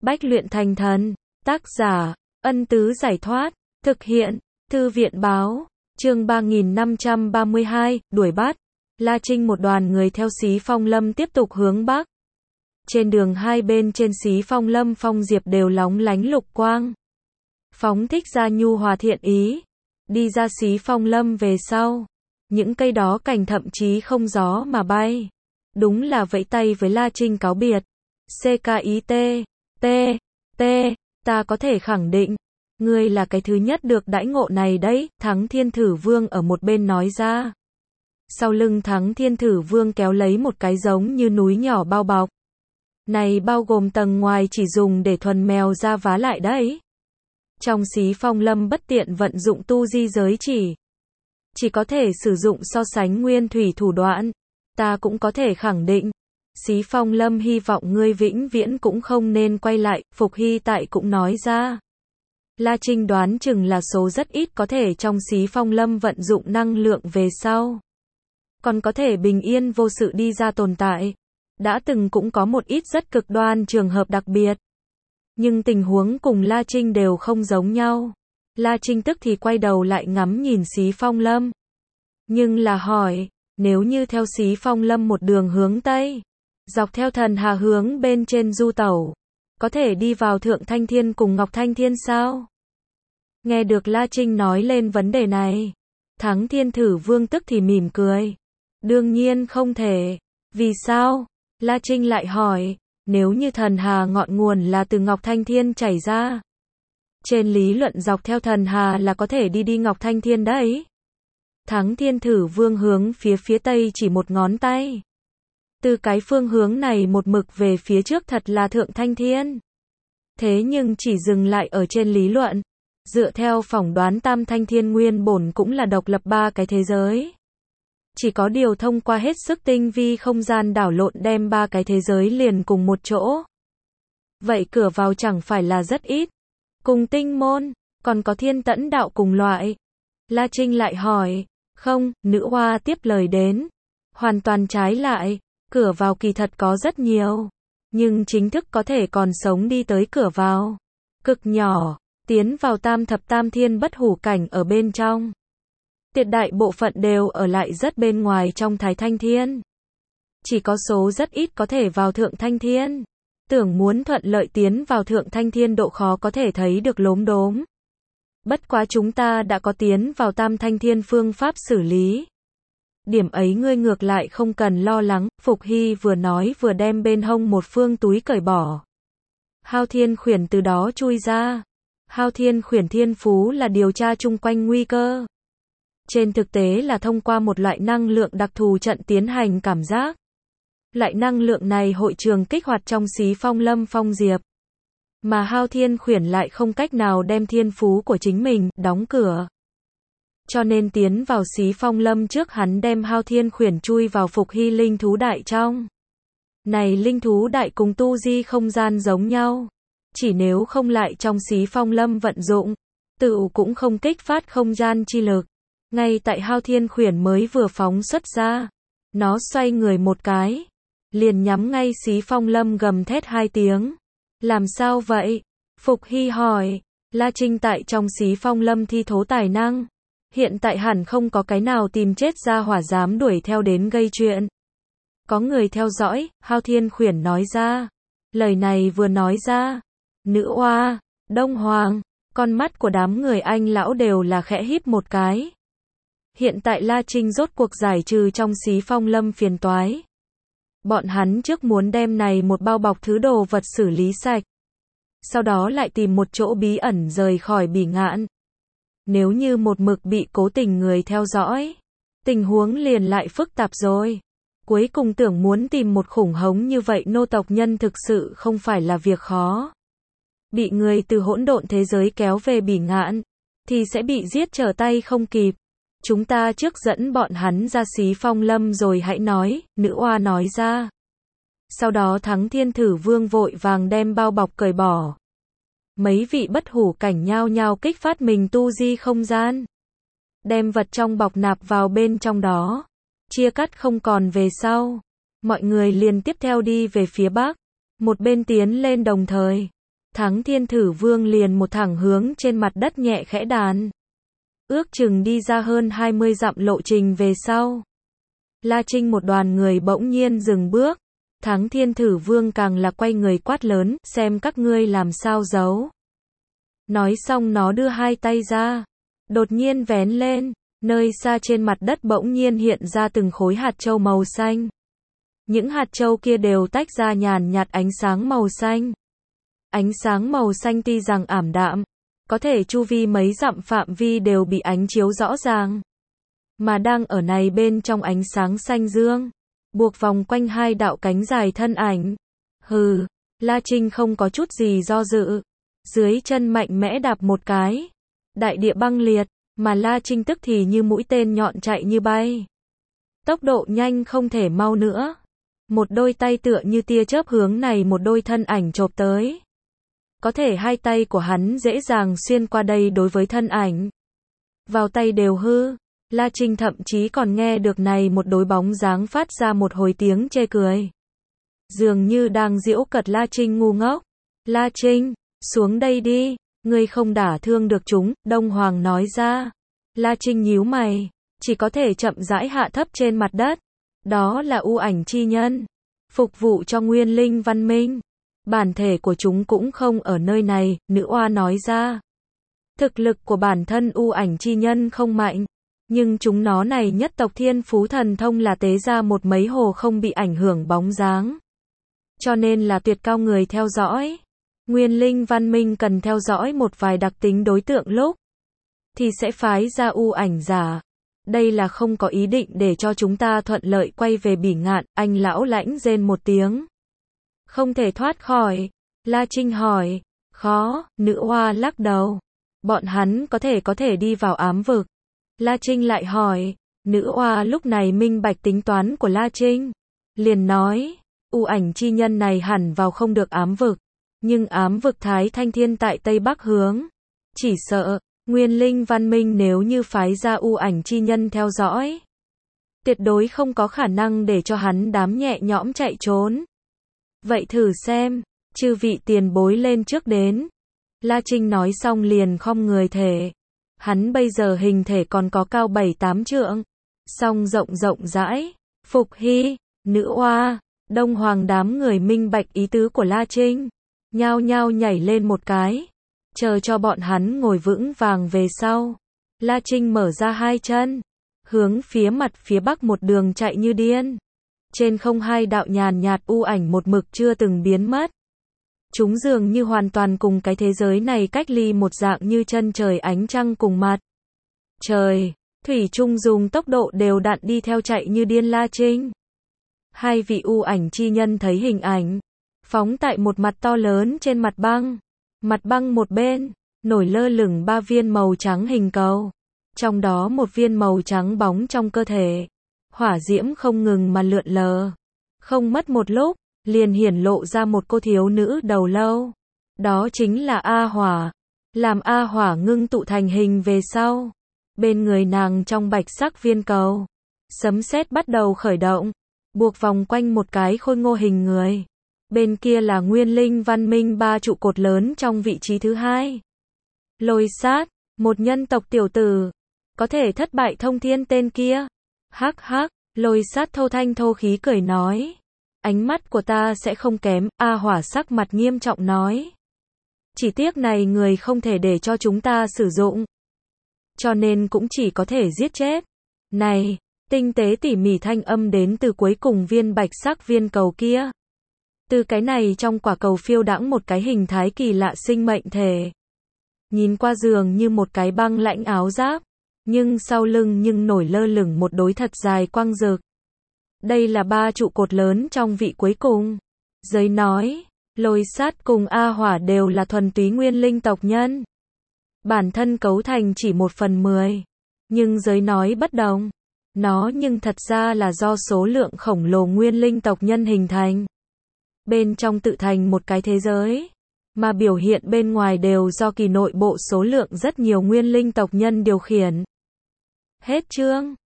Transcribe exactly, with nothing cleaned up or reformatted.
Bách luyện thành thần. Tác giả, Ân Tứ Giải Thoát. Thực hiện, Thư viện Báo. Chương ba nghìn năm trăm ba mươi hai, đuổi bắt. La Trinh một đoàn người theo Xí Phong Lâm tiếp tục hướng bắc. Trên đường hai bên trên Xí Phong Lâm phong diệp đều lóng lánh lục quang. Phóng thích ra nhu hòa thiện ý. Đi ra Xí Phong Lâm về sau. Những cây đó cành thậm chí không gió mà bay. Đúng là vẫy tay với La Trinh cáo biệt. xê ca i tê, T, T, ta có thể khẳng định. Ngươi là cái thứ nhất được đãi ngộ này đấy, Thắng Thiên Thử Vương ở một bên nói ra. Sau lưng Thắng Thiên Thử Vương kéo lấy một cái giống như núi nhỏ bao bọc. Này bao gồm tầng ngoài chỉ dùng để thuần mèo ra vá lại đấy. Trong Xí Phong Lâm bất tiện vận dụng tu di giới chỉ. Chỉ có thể sử dụng so sánh nguyên thủy thủ đoạn. Ta cũng có thể khẳng định. Xí Phong Lâm hy vọng ngươi vĩnh viễn cũng không nên quay lại, Phục Hy Tại cũng nói ra. La Trinh đoán chừng là số rất ít có thể trong Xí Phong Lâm vận dụng năng lượng về sau. Còn có thể bình yên vô sự đi ra tồn tại. Đã từng cũng có một ít rất cực đoan trường hợp đặc biệt. Nhưng tình huống cùng La Trinh đều không giống nhau. La Trinh tức thì quay đầu lại ngắm nhìn Xí Phong Lâm. Nhưng là hỏi, nếu như theo Xí Phong Lâm một đường hướng Tây, dọc theo Thần Hà hướng bên trên du tẩu, có thể đi vào Thượng Thanh Thiên cùng Ngọc Thanh Thiên sao? Nghe được La Trinh nói lên vấn đề này, Thắng Thiên Thử Vương tức thì mỉm cười. Đương nhiên không thể. Vì sao? La Trinh lại hỏi, nếu như Thần Hà ngọn nguồn là từ Ngọc Thanh Thiên chảy ra. Trên lý luận dọc theo Thần Hà là có thể đi đi Ngọc Thanh Thiên đấy. Thắng Thiên Thử Vương hướng phía phía Tây chỉ một ngón tay. Từ cái phương hướng này một mực về phía trước thật là Thượng Thanh Thiên. Thế nhưng chỉ dừng lại ở trên lý luận. Dựa theo phỏng đoán Tam Thanh Thiên nguyên bổn cũng là độc lập ba cái thế giới. Chỉ có điều thông qua hết sức tinh vi không gian đảo lộn đem ba cái thế giới liền cùng một chỗ. Vậy cửa vào chẳng phải là rất ít. Cùng tinh môn, còn có thiên tẫn đạo cùng loại. La Trinh lại hỏi, không, nữ hoa tiếp lời đến. Hoàn toàn trái lại, cửa vào kỳ thật có rất nhiều. Nhưng chính thức có thể còn sống đi tới cửa vào. Cực nhỏ, tiến vào tam thập tam thiên bất hủ cảnh ở bên trong. Tuyệt đại bộ phận đều ở lại rất bên ngoài trong Thái Thanh Thiên. Chỉ có số rất ít có thể vào Thượng Thanh Thiên. Tưởng muốn thuận lợi tiến vào Thượng Thanh Thiên độ khó có thể thấy được lốm đốm. Bất quá chúng ta đã có tiến vào Tam Thanh Thiên phương pháp xử lý. Điểm ấy ngươi ngược lại không cần lo lắng, Phục Hy vừa nói vừa đem bên hông một phương túi cởi bỏ. Hao Thiên Khuyển từ đó chui ra. Hao Thiên Khuyển thiên phú là điều tra chung quanh nguy cơ. Trên thực tế là thông qua một loại năng lượng đặc thù trận tiến hành cảm giác. Loại năng lượng này hội trường kích hoạt trong Xí Phong Lâm phong diệp. Mà Hao Thiên Khuyển lại không cách nào đem thiên phú của chính mình đóng cửa. Cho nên tiến vào Xí Phong Lâm trước hắn đem Hao Thiên Khuyển chui vào Phục Hy linh thú đại trong. Này linh thú đại cùng tu di không gian giống nhau. Chỉ nếu không lại trong Xí Phong Lâm vận dụng, tự cũng không kích phát không gian chi lực. Ngay tại Hao Thiên Khuyển mới vừa phóng xuất ra, nó xoay người một cái, liền nhắm ngay Xí Phong Lâm gầm thét hai tiếng. Làm sao vậy? Phục Hy hỏi. La Trinh tại trong Xí Phong Lâm thi thố tài năng. Hiện tại hẳn không có cái nào tìm chết ra hỏa dám đuổi theo đến gây chuyện. Có người theo dõi, Hao Thiên Khuyển nói ra. Lời này vừa nói ra, nữ oa, Đông Hoàng, con mắt của đám người anh lão đều là khẽ híp một cái. Hiện tại La Trinh rốt cuộc giải trừ trong Xí Phong Lâm phiền toái. Bọn hắn trước muốn đem này một bao bọc thứ đồ vật xử lý sạch. Sau đó lại tìm một chỗ bí ẩn rời khỏi Bỉ Ngạn. Nếu như một mực bị cố tình người theo dõi, tình huống liền lại phức tạp rồi. Cuối cùng tưởng muốn tìm một khủng hống như vậy nô tộc nhân thực sự không phải là việc khó. Bị người từ hỗn độn thế giới kéo về Bỉ Ngạn, thì sẽ bị giết trở tay không kịp. Chúng ta trước dẫn bọn hắn ra Xí Phong Lâm rồi hãy nói, nữ oa nói ra. Sau đó Thắng Thiên Thử Vương vội vàng đem bao bọc cởi bỏ. Mấy vị bất hủ cảnh nhao nhao kích phát mình tu di không gian. Đem vật trong bọc nạp vào bên trong đó. Chia cắt không còn về sau. Mọi người liền tiếp theo đi về phía bắc. Một bên tiến lên đồng thời. Thắng Thiên Thử Vương liền một thẳng hướng trên mặt đất nhẹ khẽ đàn. Ước chừng đi ra hơn hai mươi dặm lộ trình về sau. La Trinh một đoàn người bỗng nhiên dừng bước. Thắng Thiên Thử Vương càng là quay người quát lớn, xem các ngươi làm sao giấu. Nói xong nó đưa hai tay ra. Đột nhiên vén lên, nơi xa trên mặt đất bỗng nhiên hiện ra từng khối hạt châu màu xanh. Những hạt châu kia đều tách ra nhàn nhạt ánh sáng màu xanh. Ánh sáng màu xanh tuy rằng ảm đạm, có thể chu vi mấy dặm phạm vi đều bị ánh chiếu rõ ràng. Mà đang ở này bên trong ánh sáng xanh dương, buộc vòng quanh hai đạo cánh dài thân ảnh. Hừ, La Trinh không có chút gì do dự. Dưới chân mạnh mẽ đạp một cái. Đại địa băng liệt, mà La Trinh tức thì như mũi tên nhọn chạy như bay. Tốc độ nhanh không thể mau nữa. Một đôi tay tựa như tia chớp hướng này một đôi thân ảnh chộp tới. Có thể hai tay của hắn dễ dàng xuyên qua đây đối với thân ảnh. Vào tay đều hư. La Trinh thậm chí còn nghe được này một đối bóng dáng phát ra một hồi tiếng chê cười. Dường như đang giễu cợt La Trinh ngu ngốc. La Trinh, xuống đây đi, ngươi không đả thương được chúng, Đông Hoàng nói ra. La Trinh nhíu mày, chỉ có thể chậm rãi hạ thấp trên mặt đất. Đó là u ảnh chi nhân, phục vụ cho nguyên linh văn minh. Bản thể của chúng cũng không ở nơi này, nữ oa nói ra. Thực lực của bản thân u ảnh chi nhân không mạnh, nhưng chúng nó này nhất tộc thiên phú thần thông là tế ra một mấy hồ không bị ảnh hưởng bóng dáng. Cho nên là tuyệt cao người theo dõi. Nguyên linh văn minh cần theo dõi một vài đặc tính đối tượng lúc thì sẽ phái ra u ảnh giả. Đây là không có ý định để cho chúng ta thuận lợi quay về Bỉ Ngạn, anh lão lãnh rên một tiếng. Không thể thoát khỏi. La Trinh hỏi. Khó, nữ oa lắc đầu. Bọn hắn có thể có thể đi vào ám vực. La Trinh lại hỏi. Nữ oa lúc này minh bạch tính toán của La Trinh. Liền nói. U ảnh chi nhân này hẳn vào không được ám vực. Nhưng ám vực Thái Thanh Thiên tại Tây Bắc hướng. Chỉ sợ, nguyên linh văn minh nếu như phái ra u ảnh chi nhân theo dõi. Tuyệt đối không có khả năng để cho hắn đám nhẹ nhõm chạy trốn. Vậy thử xem, chư vị tiền bối lên trước đến. La Trinh nói xong liền khom người thể. Hắn bây giờ hình thể còn có cao bảy tám trượng. Song rộng rộng rãi. Phục Hy, nữ oa, Đông Hoàng đám người minh bạch ý tứ của La Trinh. Nhao nhao nhảy lên một cái. Chờ cho bọn hắn ngồi vững vàng về sau. La Trinh mở ra hai chân. Hướng phía mặt phía bắc một đường chạy như điên. Trên không hai đạo nhàn nhạt u ảnh một mực chưa từng biến mất. Chúng dường như hoàn toàn cùng cái thế giới này cách ly một dạng như chân trời ánh trăng cùng mặt trời. Thủy chung dùng tốc độ đều đặn đi theo chạy như điên La Trinh. Hai vị u ảnh chi nhân thấy hình ảnh. Phóng tại một mặt to lớn trên mặt băng. Mặt băng một bên, nổi lơ lửng ba viên màu trắng hình cầu. Trong đó một viên màu trắng bóng trong cơ thể. Hỏa diễm không ngừng mà lượn lờ. Không mất một lúc, liền hiển lộ ra một cô thiếu nữ đầu lâu. Đó chính là A Hỏa. Làm A Hỏa ngưng tụ thành hình về sau. Bên người nàng trong bạch sắc viên cầu. Sấm sét bắt đầu khởi động. Buộc vòng quanh một cái khôi ngô hình người. Bên kia là nguyên linh văn minh ba trụ cột lớn trong vị trí thứ hai. Lôi sát, một nhân tộc tiểu tử. Có thể thất bại thông thiên tên kia. Hắc hắc, lôi sát thô thanh thô khí cười nói. Ánh mắt của ta sẽ không kém, A Hỏa sắc mặt nghiêm trọng nói. Chỉ tiếc này người không thể để cho chúng ta sử dụng. Cho nên cũng chỉ có thể giết chết. Này, tinh tế tỉ mỉ thanh âm đến từ cuối cùng viên bạch sắc viên cầu kia. Từ cái này trong quả cầu phiêu đãng một cái hình thái kỳ lạ sinh mệnh thể. Nhìn qua giường như một cái băng lãnh áo giáp. Nhưng sau lưng nhưng nổi lơ lửng một đối thật dài quang rực. Đây là ba trụ cột lớn trong vị cuối cùng. Giới nói, lôi sát cùng A Hỏa đều là thuần túy nguyên linh tộc nhân. Bản thân cấu thành chỉ một phần mười. Nhưng giới nói bất đồng. Nó nhưng thật ra là do số lượng khổng lồ nguyên linh tộc nhân hình thành. Bên trong tự thành một cái thế giới. Mà biểu hiện bên ngoài đều do kỳ nội bộ số lượng rất nhiều nguyên linh tộc nhân điều khiển. Hết chương.